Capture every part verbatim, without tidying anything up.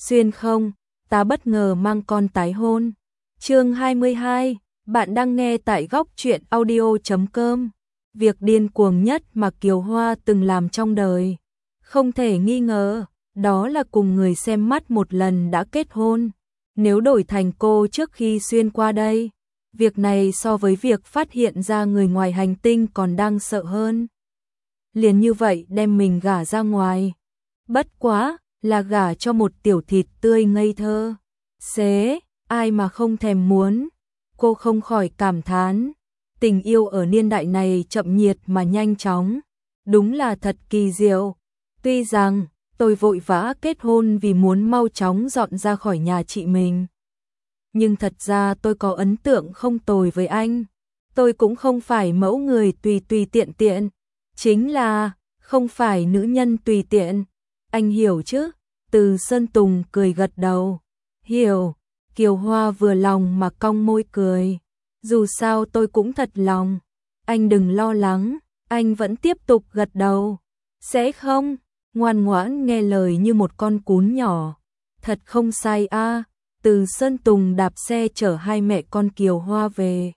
Xuyên không, ta bất ngờ mang con tái hôn. Chương hai mươi hai, bạn đang nghe tại góc truyện audio chấm com. Việc điên cuồng nhất mà Kiều Hoa từng làm trong đời, không thể nghi ngờ, đó là cùng người xem mắt một lần đã kết hôn. Nếu đổi thành cô trước khi xuyên qua đây, việc này so với việc phát hiện ra người ngoài hành tinh còn đang sợ hơn. Liền như vậy đem mình gả ra ngoài. Bất quá, là gả cho một tiểu thịt tươi ngây thơ. Xế, ai mà không thèm muốn. Cô không khỏi cảm thán, tình yêu ở niên đại này chậm nhiệt mà nhanh chóng. Đúng là thật kỳ diệu. Tuy rằng, tôi vội vã kết hôn vì muốn mau chóng dọn ra khỏi nhà chị mình. Nhưng thật ra tôi có ấn tượng không tồi với anh. Tôi cũng không phải mẫu người tùy tùy tiện tiện. Chính là, không phải nữ nhân tùy tiện. Anh hiểu chứ? Từ Sơn Tùng cười gật đầu. Hiểu. Kiều Hoa vừa lòng mà cong môi cười. Dù sao tôi cũng thật lòng. Anh đừng lo lắng. Anh vẫn tiếp tục gật đầu. Sẽ không? Ngoan ngoãn nghe lời như một con cún nhỏ. Thật không sai a. À. Từ Sơn Tùng đạp xe chở hai mẹ con Kiều Hoa về.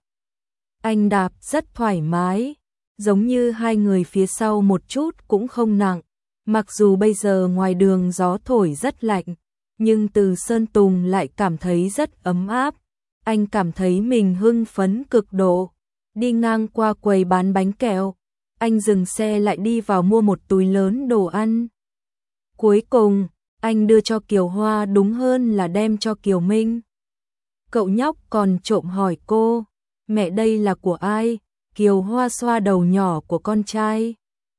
Anh đạp rất thoải mái, giống như hai người phía sau một chút cũng không nặng. Mặc dù bây giờ ngoài đường gió thổi rất lạnh, nhưng Từ Sơn Tùng lại cảm thấy rất ấm áp. Anh cảm thấy mình hưng phấn cực độ. Đi ngang qua quầy bán bánh kẹo, anh dừng xe lại đi vào mua một túi lớn đồ ăn. Cuối cùng, anh đưa cho Kiều Hoa, đúng hơn là đem cho Kiều Minh. Cậu nhóc còn trộm hỏi cô, mẹ đây là của ai? Kiều Hoa xoa đầu nhỏ của con trai.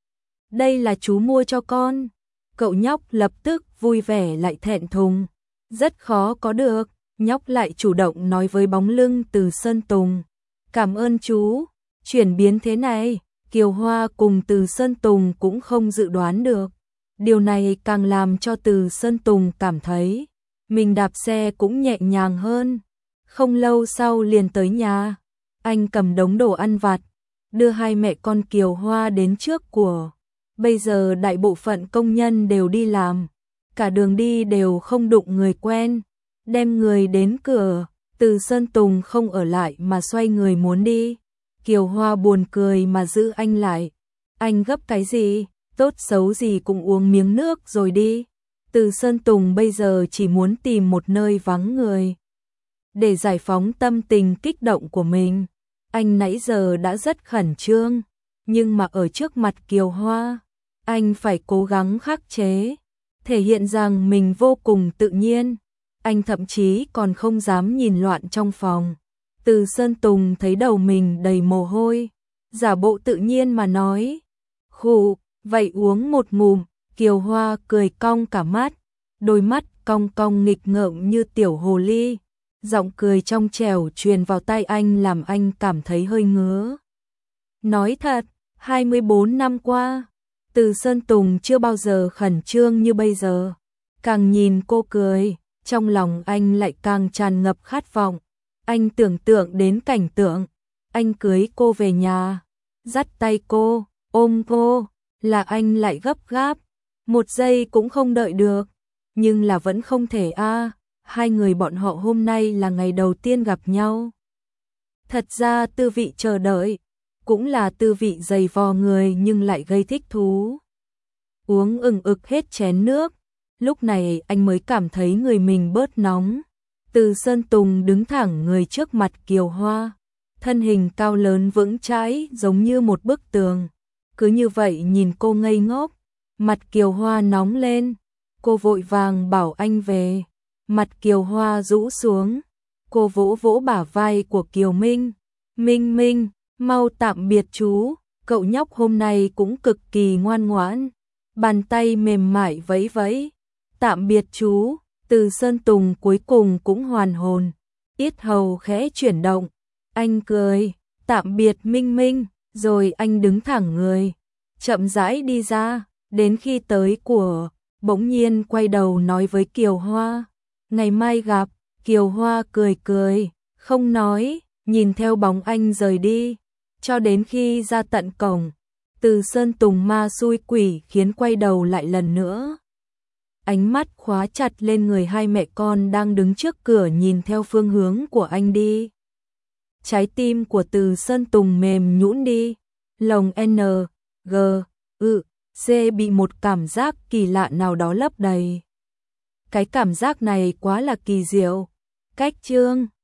Đây là chú mua cho con. Cậu nhóc lập tức vui vẻ lại thẹn thùng. Rất khó có được, nhóc lại chủ động nói với bóng lưng Từ Sơn Tùng. Cảm ơn chú. Chuyển biến thế này, Kiều Hoa cùng Từ Sơn Tùng cũng không dự đoán được. Điều này càng làm cho Từ Sơn Tùng cảm thấy mình đạp xe cũng nhẹ nhàng hơn. Không lâu sau liền tới nhà, anh cầm đống đồ ăn vặt, đưa hai mẹ con Kiều Hoa đến trước của. Bây giờ đại bộ phận công nhân đều đi làm, cả đường đi đều không đụng người quen. Đem người đến cửa, Từ Sơn Tùng không ở lại mà xoay người muốn đi. Kiều Hoa buồn cười mà giữ anh lại. Anh gấp cái gì? Tốt xấu gì cũng uống miếng nước rồi đi. Từ Sơn Tùng bây giờ chỉ muốn tìm một nơi vắng người để giải phóng tâm tình kích động của mình. Anh nãy giờ đã rất khẩn trương, nhưng mà ở trước mặt Kiều Hoa, anh phải cố gắng khắc chế, thể hiện rằng mình vô cùng tự nhiên. Anh thậm chí còn không dám nhìn loạn trong phòng. Từ Sơn Tùng thấy đầu mình đầy mồ hôi, giả bộ tự nhiên mà nói, khụ, vậy uống một ngụm. Kiều Hoa cười cong cả mắt, đôi mắt cong cong nghịch ngợm như tiểu hồ ly. Giọng cười trong trẻo truyền vào tai anh làm anh cảm thấy hơi ngứa. Nói thật, hai mươi bốn năm qua, Từ Sơn Tùng chưa bao giờ khẩn trương như bây giờ. Càng nhìn cô cười, trong lòng anh lại càng tràn ngập khát vọng. Anh tưởng tượng đến cảnh tượng, anh cưới cô về nhà, dắt tay cô, ôm cô, là anh lại gấp gáp, một giây cũng không đợi được. Nhưng là vẫn không thể a. À. Hai người bọn họ hôm nay là ngày đầu tiên gặp nhau. Thật ra tư vị chờ đợi, cũng là tư vị dày vò người nhưng lại gây thích thú. Uống ừng ực hết chén nước, lúc này anh mới cảm thấy người mình bớt nóng. Từ Sơn Tùng đứng thẳng người trước mặt Kiều Hoa, thân hình cao lớn vững chãi giống như một bức tường. Cứ như vậy nhìn cô ngây ngốc, mặt Kiều Hoa nóng lên, cô vội vàng bảo anh về. Mặt Kiều Hoa rũ xuống, cô vỗ vỗ bả vai của Kiều Minh. Minh Minh, mau tạm biệt chú, cậu nhóc hôm nay cũng cực kỳ ngoan ngoãn. Bàn tay mềm mại vẫy vẫy. Tạm biệt chú. Từ Sơn Tùng cuối cùng cũng hoàn hồn, yết hầu khẽ chuyển động. Anh cười, tạm biệt Minh Minh, rồi anh đứng thẳng người, chậm rãi đi ra, đến khi tới của, bỗng nhiên quay đầu nói với Kiều Hoa, ngày mai gặp. Kiều Hoa cười cười, không nói, nhìn theo bóng anh rời đi, cho đến khi ra tận cổng. Từ Sơn Tùng ma xui quỷ khiến quay đầu lại lần nữa. ánh mắt khóa chặt lên người hai mẹ con đang đứng trước cửa nhìn theo phương hướng của anh đi. Trái tim của Từ Sơn Tùng mềm nhũn đi, lòng N, G, ư, C bị một cảm giác kỳ lạ nào đó lấp đầy. Cái cảm giác này quá là kỳ diệu. Cách chương